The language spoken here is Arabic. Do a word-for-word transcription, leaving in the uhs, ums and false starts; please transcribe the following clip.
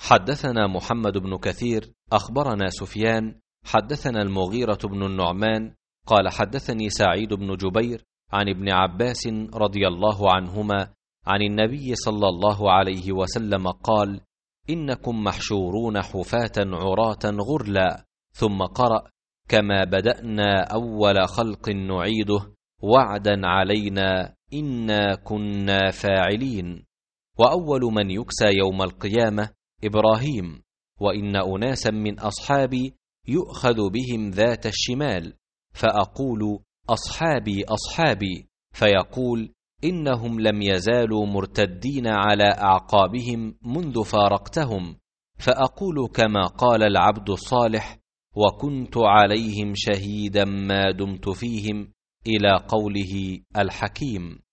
حدثنا محمد بن كثير أخبرنا سفيان حدثنا المغيرة بن النعمان قال حدثني سعيد بن جبير عن ابن عباس رضي الله عنهما عن النبي صلى الله عليه وسلم قال: إنكم محشورون حفاة عراة غرلا. ثم قرأ: كما بدأنا أول خلق نعيده وعدا علينا إنا كنا فاعلين. وأول من يكسى يوم القيامة إبراهيم، وإن أناسا من أصحابي يؤخذ بهم ذات الشمال، فأقول: أصحابي أصحابي، فيقول: إنهم لم يزالوا مرتدين على أعقابهم منذ فارقتهم، فأقول كما قال العبد الصالح: وكنت عليهم شهيدا ما دمت فيهم، إلى قوله الحكيم.